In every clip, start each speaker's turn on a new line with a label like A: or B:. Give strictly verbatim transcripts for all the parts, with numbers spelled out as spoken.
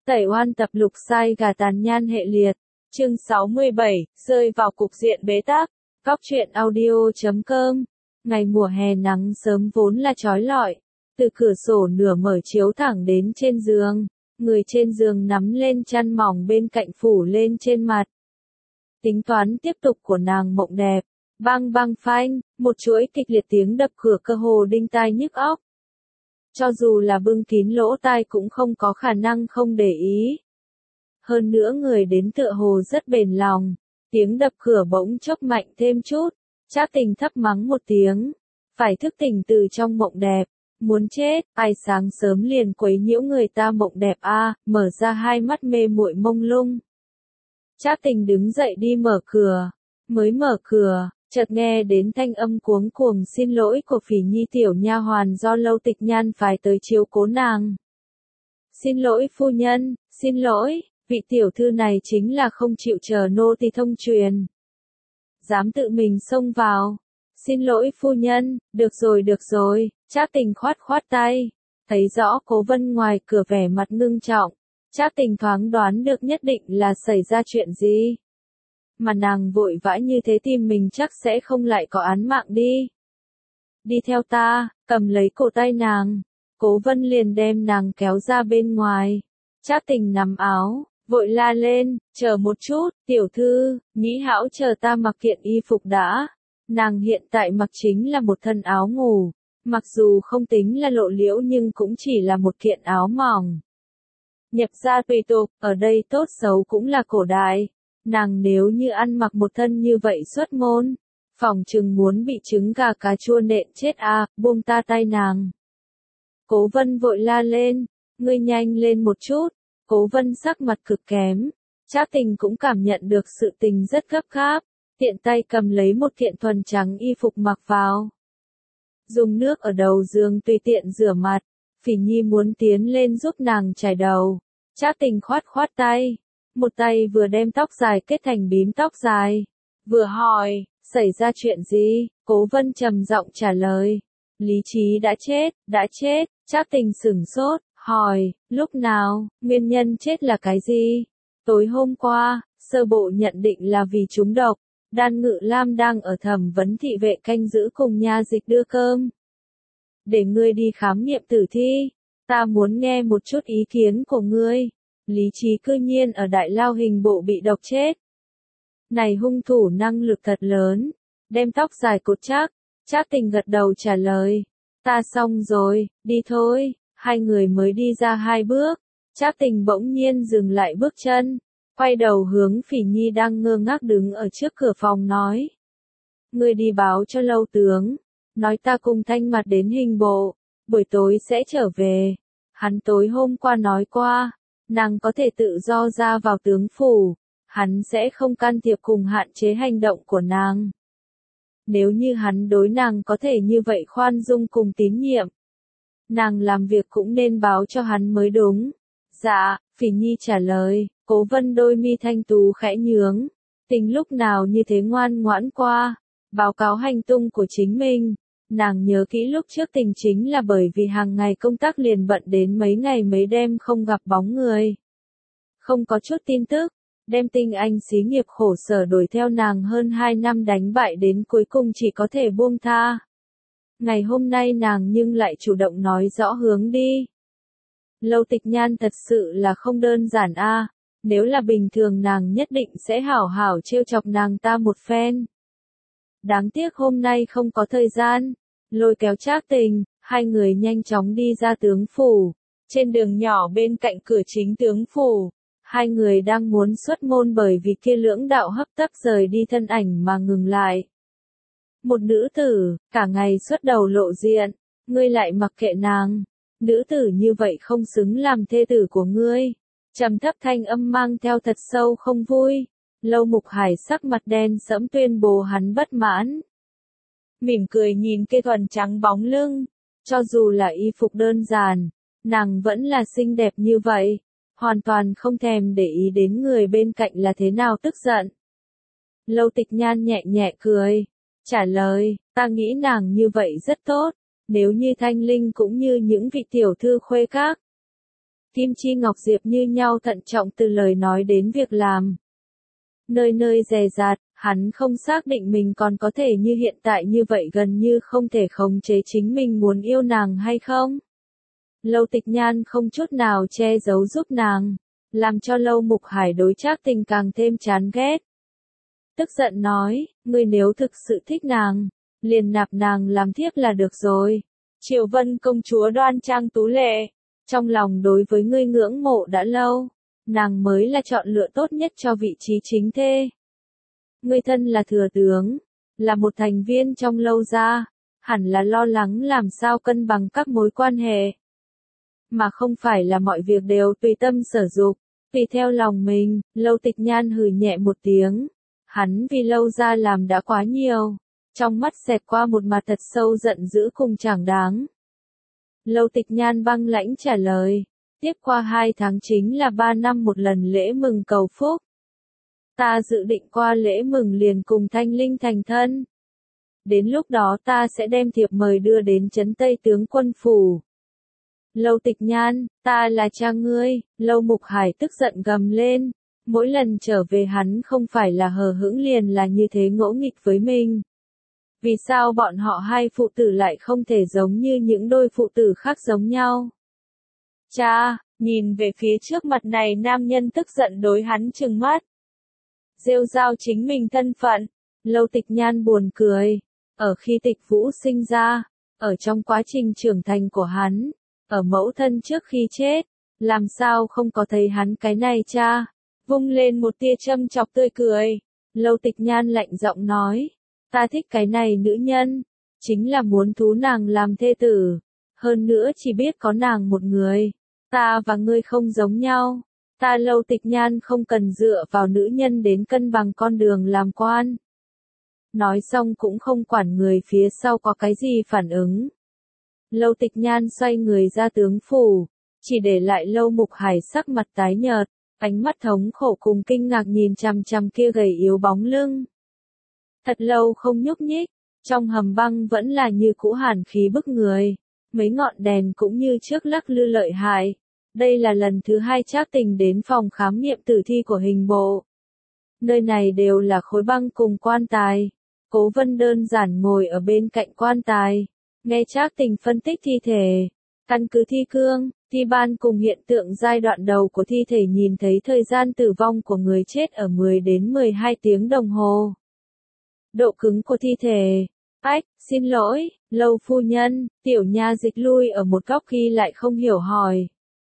A: Tẩy oan tập lục sai gà tàn nhan hệ liệt. Chương sáu mươi bảy, rơi vào cục diện bế tắc. Góc truyện audio chấm com. Ngày mùa hè nắng sớm vốn là chói lọi. Từ cửa sổ nửa mở chiếu thẳng đến trên giường. Người trên giường nắm lên chăn mỏng bên cạnh phủ lên trên mặt. Tính toán tiếp tục của nàng mộng đẹp. Bang bang phanh, một chuỗi kịch liệt tiếng đập cửa cơ hồ đinh tai nhức óc. Cho dù là bưng kín lỗ tai cũng không có khả năng không để ý. Hơn nữa người đến tựa hồ rất bền lòng. Tiếng đập cửa bỗng chốc mạnh thêm chút. Trác Tình thấp mắng một tiếng. Phải thức tỉnh từ trong mộng đẹp. Muốn chết, ai sáng sớm liền quấy nhiễu người ta mộng đẹp a, à, mở ra hai mắt mê muội mông lung. Trác Tình đứng dậy đi mở cửa. Mới mở cửa, chợt nghe đến thanh âm cuống cuồng xin lỗi của Phỉ Nhi tiểu nha hoàn do Lâu Tịch Nhan phái tới chiếu cố nàng. Xin lỗi phu nhân, xin lỗi, vị tiểu thư này chính là không chịu chờ nô tỳ thông truyền. Dám tự mình xông vào. Xin lỗi phu nhân, được rồi được rồi, Trác Tình khoát khoát tay. Thấy rõ Cố Vân ngoài cửa vẻ mặt ngưng trọng. Trác Tình thoáng đoán được nhất định là xảy ra chuyện gì. Mà nàng vội vã như thế tìm mình chắc sẽ không lại có án mạng đi. Đi theo ta, cầm lấy cổ tay nàng. Cố Vân liền đem nàng kéo ra bên ngoài. Trác Tình nắm áo, vội la lên, chờ một chút, tiểu thư, nhĩ hãu chờ ta mặc kiện y phục đã. Nàng hiện tại mặc chính là một thân áo ngủ, mặc dù không tính là lộ liễu nhưng cũng chỉ là một kiện áo mỏng. Nhập gia tùy tục, ở đây tốt xấu cũng là cổ đại. Nàng nếu như ăn mặc một thân như vậy xuất môn, phòng chừng muốn bị trứng gà cà chua nện chết à, buông ta tay nàng. Cố Vân vội la lên, ngươi nhanh lên một chút. Cố Vân sắc mặt cực kém. Trác Tình cũng cảm nhận được sự tình rất gấp gáp, tiện tay cầm lấy một kiện thuần trắng y phục mặc vào. Dùng nước ở đầu giường tùy tiện rửa mặt. Phỉ Nhi muốn tiến lên giúp nàng chải đầu. Trác Tình khoát khoát tay. Một tay vừa đem tóc dài kết thành bím tóc dài. Vừa hỏi, xảy ra chuyện gì? Cố Vân trầm giọng trả lời. Lý trí đã chết, đã chết. Trác Tình sửng sốt, hỏi, lúc nào, nguyên nhân chết là cái gì? Tối hôm qua, sơ bộ nhận định là vì trúng độc. Đan Ngự Lam đang ở thẩm vấn thị vệ canh giữ cùng nha dịch đưa cơm. Để ngươi đi khám nghiệm tử thi. Ta muốn nghe một chút ý kiến của ngươi. Lý trí cư nhiên ở đại lao hình bộ bị độc chết. Này hung thủ năng lực thật lớn. Đem tóc dài cột chắc. Trác Tình gật đầu trả lời. Ta xong rồi, đi thôi. Hai người mới đi ra hai bước. Trác Tình bỗng nhiên dừng lại bước chân. Quay đầu hướng Phỉ Nhi đang ngơ ngác đứng ở trước cửa phòng nói. Ngươi đi báo cho Lâu tướng. Nói ta cùng Thanh Mặt đến hình bộ. Buổi tối sẽ trở về. Hắn tối hôm qua nói qua. Nàng có thể tự do ra vào tướng phủ. Hắn sẽ không can thiệp cùng hạn chế hành động của nàng. Nếu như hắn đối nàng có thể như vậy khoan dung cùng tín nhiệm. Nàng làm việc cũng nên báo cho hắn mới đúng. Dạ, Phỉ Nhi trả lời. Cố Vân đôi mi thanh tú khẽ nhướng. Tình lúc nào như thế ngoan ngoãn qua. Báo cáo hành tung của chính mình. Nàng nhớ kỹ lúc trước Tình chính là bởi vì hàng ngày công tác liền bận đến mấy ngày mấy đêm không gặp bóng người. Không có chút tin tức. Đem Tinh Anh xí nghiệp khổ sở đuổi theo nàng hơn hai năm đánh bại đến cuối cùng chỉ có thể buông tha. Ngày hôm nay nàng nhưng lại chủ động nói rõ hướng đi. Lâu Tịch Nhan thật sự là không đơn giản a. À. Nếu là bình thường nàng nhất định sẽ hảo hảo trêu chọc nàng ta một phen. Đáng tiếc hôm nay không có thời gian. Lôi kéo Trác Tình, hai người nhanh chóng đi ra tướng phủ. Trên đường nhỏ bên cạnh cửa chính tướng phủ, hai người đang muốn xuất môn bởi vì kia lưỡng đạo hấp tấp rời đi thân ảnh mà ngừng lại. Một nữ tử, cả ngày xuất đầu lộ diện, ngươi lại mặc kệ nàng. Nữ tử như vậy không xứng làm thê tử của ngươi. Trầm thấp thanh âm mang theo thật sâu không vui. Lâu Mục Hải sắc mặt đen sẫm tuyên bố hắn bất mãn. Mỉm cười nhìn kia thuần trắng bóng lưng. Cho dù là y phục đơn giản, nàng vẫn là xinh đẹp như vậy. Hoàn toàn không thèm để ý đến người bên cạnh là thế nào tức giận. Lâu Tịch Nhan nhẹ nhẹ cười. Trả lời, ta nghĩ nàng như vậy rất tốt. Nếu như Thanh Linh cũng như những vị tiểu thư khuê các. Kim Chi Ngọc Diệp như nhau thận trọng từ lời nói đến việc làm. Nơi nơi dè dặt, hắn không xác định mình còn có thể như hiện tại như vậy gần như không thể khống chế chính mình muốn yêu nàng hay không. Lâu Tịch Nhan không chút nào che giấu giúp nàng, làm cho Lâu Mục Hải đối Trác Tình càng thêm chán ghét. Tức giận nói, ngươi nếu thực sự thích nàng, liền nạp nàng làm thiếp là được rồi. Triệu Vân công chúa đoan trang tú lệ, trong lòng đối với ngươi ngưỡng mộ đã lâu, nàng mới là chọn lựa tốt nhất cho vị trí chính thê. Ngươi thân là thừa tướng, là một thành viên trong Lâu gia, hẳn là lo lắng làm sao cân bằng các mối quan hệ, mà không phải là mọi việc đều tùy tâm sở dục, tùy theo lòng mình. Lâu Tịch Nhan hừ nhẹ một tiếng, hắn vì Lâu gia làm đã quá nhiều, trong mắt xẹt qua một mặt thật sâu giận dữ cùng chẳng đáng. Lâu Tịch Nhan băng lãnh trả lời, tiếp qua hai tháng chính là ba năm một lần lễ mừng cầu phúc. Ta dự định qua lễ mừng liền cùng Thanh Linh thành thân. Đến lúc đó ta sẽ đem thiệp mời đưa đến trấn Tây tướng quân phủ. Lâu Tịch Nhan, ta là cha ngươi. Lâu Mục Hải tức giận gầm lên, mỗi lần trở về hắn không phải là hờ hững liền là như thế ngỗ nghịch với mình. Vì sao bọn họ hai phụ tử lại không thể giống như những đôi phụ tử khác giống nhau? Cha, nhìn về phía trước mặt này nam nhân tức giận đối hắn trừng mắt. Rêu rao chính mình thân phận, Lâu Tịch Nhan buồn cười. Ở khi Tịch Vũ sinh ra, ở trong quá trình trưởng thành của hắn, ở mẫu thân trước khi chết, làm sao không có thấy hắn cái này cha? Vung lên một tia châm chọc tươi cười, Lâu Tịch Nhan lạnh giọng nói, ta thích cái này nữ nhân, chính là muốn thú nàng làm thê tử, hơn nữa chỉ biết có nàng một người, ta và ngươi không giống nhau, ta Lâu Tịch Nhan không cần dựa vào nữ nhân đến cân bằng con đường làm quan. Nói xong cũng không quản người phía sau có cái gì phản ứng. Lâu Tịch Nhan xoay người ra tướng phủ, chỉ để lại Lâu Mục Hải sắc mặt tái nhợt, ánh mắt thống khổ cùng kinh ngạc nhìn chằm chằm kia gầy yếu bóng lưng. Thật lâu không nhúc nhích, trong hầm băng vẫn là như cũ hàn khí bức người, mấy ngọn đèn cũng như trước lắc lư lợi hại. Đây là lần thứ hai Trác Tình đến phòng khám nghiệm tử thi của hình bộ. Nơi này đều là khối băng cùng quan tài. Cố Vân đơn giản ngồi ở bên cạnh quan tài, nghe Trác Tình phân tích thi thể. Căn cứ thi cương, thi ban cùng hiện tượng giai đoạn đầu của thi thể nhìn thấy thời gian tử vong của người chết ở mười đến mười hai tiếng đồng hồ. Độ cứng của thi thể. Ách, xin lỗi, Lâu phu nhân, tiểu nha dịch lui ở một góc ghi lại không hiểu hỏi.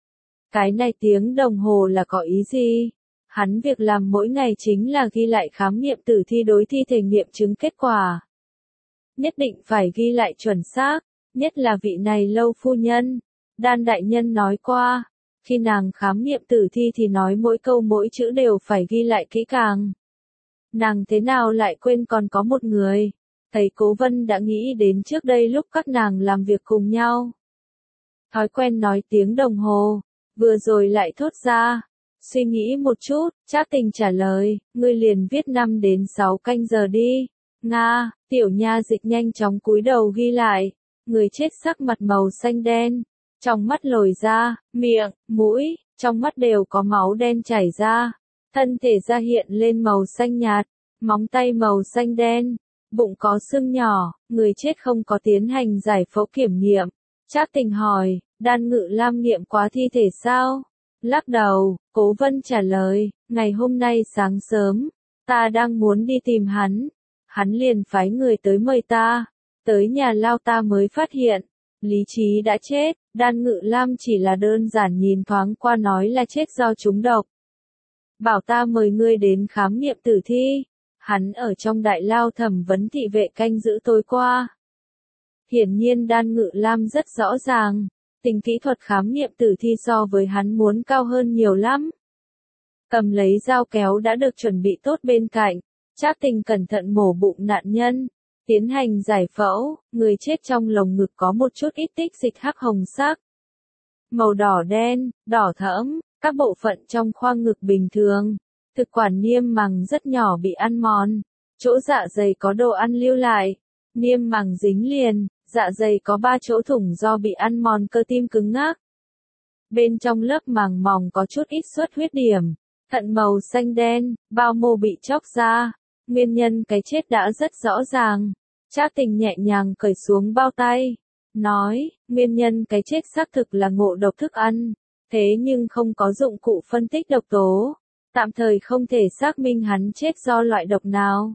A: Cái này tiếng đồng hồ là có ý gì? Hắn việc làm mỗi ngày chính là ghi lại khám nghiệm tử thi đối thi thể nghiệm chứng kết quả. Nhất định phải ghi lại chuẩn xác, nhất là vị này Lâu phu nhân. Đan đại nhân nói qua, khi nàng khám nghiệm tử thi thì nói mỗi câu mỗi chữ đều phải ghi lại kỹ càng. Nàng thế nào lại quên còn có một người? Thầy Cố Vân đã nghĩ đến trước đây lúc các nàng làm việc cùng nhau. Thói quen nói tiếng đồng hồ, vừa rồi lại thốt ra. Suy nghĩ một chút, Trác Tình trả lời, ngươi liền viết năm đến sáu canh giờ đi. Nga, tiểu nha dịch nhanh chóng cúi đầu ghi lại. Người chết sắc mặt màu xanh đen, trong mắt lồi ra, miệng, mũi, trong mắt đều có máu đen chảy ra. Thân thể da hiện lên màu xanh nhạt, móng tay màu xanh đen, bụng có sưng nhỏ, người chết không có tiến hành giải phẫu kiểm nghiệm. Trác Tình hỏi, Đan Ngự Lam nghiệm quá thi thể sao? Lắc đầu, Cố Vân trả lời, ngày hôm nay sáng sớm, ta đang muốn đi tìm hắn, hắn liền phái người tới mời ta, tới nhà lao ta mới phát hiện, lý trí đã chết. Đan Ngự Lam chỉ là đơn giản nhìn thoáng qua nói là chết do trúng độc. Bảo ta mời ngươi đến khám nghiệm tử thi, hắn ở trong đại lao thẩm vấn thị vệ canh giữ tối qua. Hiển nhiên Đan Ngự Lam rất rõ ràng, tình kỹ thuật khám nghiệm tử thi so với hắn muốn cao hơn nhiều lắm. Cầm lấy dao kéo đã được chuẩn bị tốt bên cạnh, Trác Tình cẩn thận mổ bụng nạn nhân, tiến hành giải phẫu, người chết trong lồng ngực có một chút ít tích dịch hắc hồng sắc. Màu đỏ đen, đỏ thẫm, các bộ phận trong khoang ngực bình thường. Thực quản niêm màng rất nhỏ bị ăn mòn, chỗ dạ dày có đồ ăn lưu lại, niêm màng dính liền, dạ dày có ba chỗ thủng do bị ăn mòn cơ tim cứng ngắc. Bên trong lớp màng mỏng có chút ít xuất huyết điểm, thận màu xanh đen, bao mô bị chóc ra. Nguyên nhân cái chết đã rất rõ ràng. Trác Tình nhẹ nhàng cởi xuống bao tay, nói, nguyên nhân cái chết xác thực là ngộ độc thức ăn, thế nhưng không có dụng cụ phân tích độc tố, tạm thời không thể xác minh hắn chết do loại độc nào.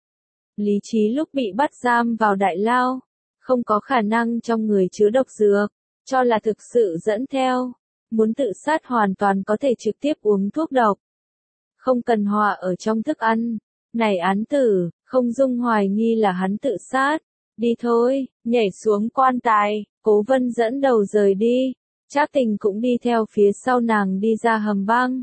A: Lý trí lúc bị bắt giam vào đại lao, không có khả năng trong người chứa độc dược, cho là thực sự dẫn theo, muốn tự sát hoàn toàn có thể trực tiếp uống thuốc độc. Không cần hòa ở trong thức ăn, này án tử, không dung hoài nghi là hắn tự sát. Đi thôi, nhảy xuống quan tài, Cố Vân dẫn đầu rời đi, Trác Tình cũng đi theo phía sau nàng đi ra hầm băng.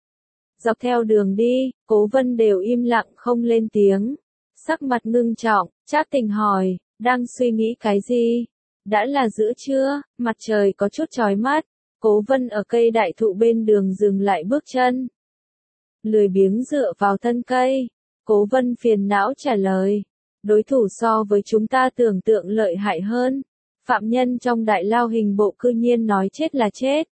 A: Dọc theo đường đi, Cố Vân đều im lặng không lên tiếng, sắc mặt ngưng trọng. Trác Tình hỏi, đang suy nghĩ cái gì? Đã là giữa trưa, mặt trời có chút chói mắt, Cố Vân ở cây đại thụ bên đường dừng lại bước chân. Lười biếng dựa vào thân cây, Cố Vân phiền não trả lời, đối thủ so với chúng ta tưởng tượng lợi hại hơn. Phạm nhân trong đại lao hình bộ cư nhiên nói chết là chết.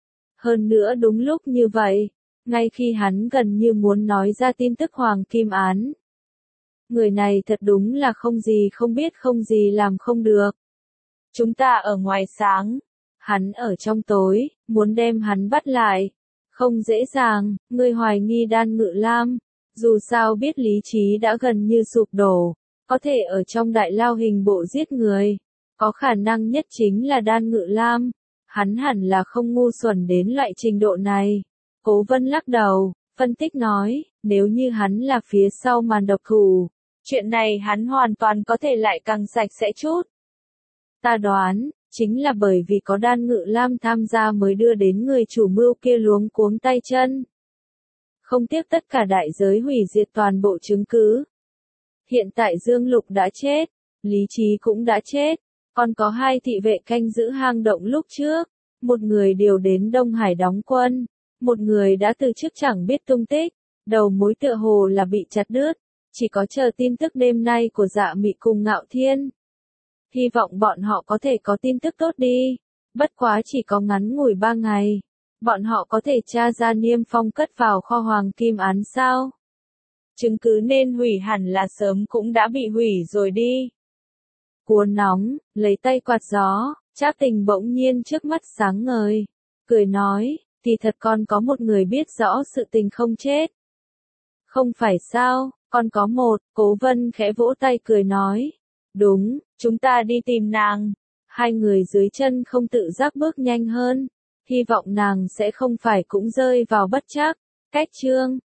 A: Hơn nữa đúng lúc như vậy, ngay khi hắn gần như muốn nói ra tin tức Hoàng Kim án. Người này thật đúng là không gì không biết không gì làm không được. Chúng ta ở ngoài sáng, hắn ở trong tối, muốn đem hắn bắt lại. Không dễ dàng, người hoài nghi Đan Ngự Lam, dù sao biết lý trí đã gần như sụp đổ, có thể ở trong đại lao hình bộ giết người. Có khả năng nhất chính là Đan Ngự Lam, hắn hẳn là không ngu xuẩn đến loại trình độ này. Cố Vân lắc đầu, phân tích nói, nếu như hắn là phía sau màn độc thủ, chuyện này hắn hoàn toàn có thể lại càng sạch sẽ chút. Ta đoán, chính là bởi vì có Đan Ngự Lam tham gia mới đưa đến người chủ mưu kia luống cuống tay chân. Không tiếc tất cả đại giới hủy diệt toàn bộ chứng cứ. Hiện tại Dương Lục đã chết, Lý Trí cũng đã chết, còn có hai thị vệ canh giữ hang động lúc trước, một người điều đến Đông Hải đóng quân, một người đã từ chức chẳng biết tung tích, đầu mối tựa hồ là bị chặt đứt, chỉ có chờ tin tức đêm nay của Dạ Mị cùng Ngạo Thiên. Hy vọng bọn họ có thể có tin tức tốt đi, bất quá chỉ có ngắn ngủi ba ngày, bọn họ có thể tra ra Niêm Phong cất vào kho Hoàng Kim án sao? Chứng cứ nên hủy hẳn là sớm cũng đã bị hủy rồi đi. Cuốn nóng, lấy tay quạt gió, Trác Tình bỗng nhiên trước mắt sáng ngời, cười nói, thì thật con có một người biết rõ sự tình không chết. Không phải sao, con có một, Cố Vân khẽ vỗ tay cười nói, đúng, chúng ta đi tìm nàng. Hai người dưới chân không tự giác bước nhanh hơn, hy vọng nàng sẽ không phải cũng rơi vào bất trắc. Cách chương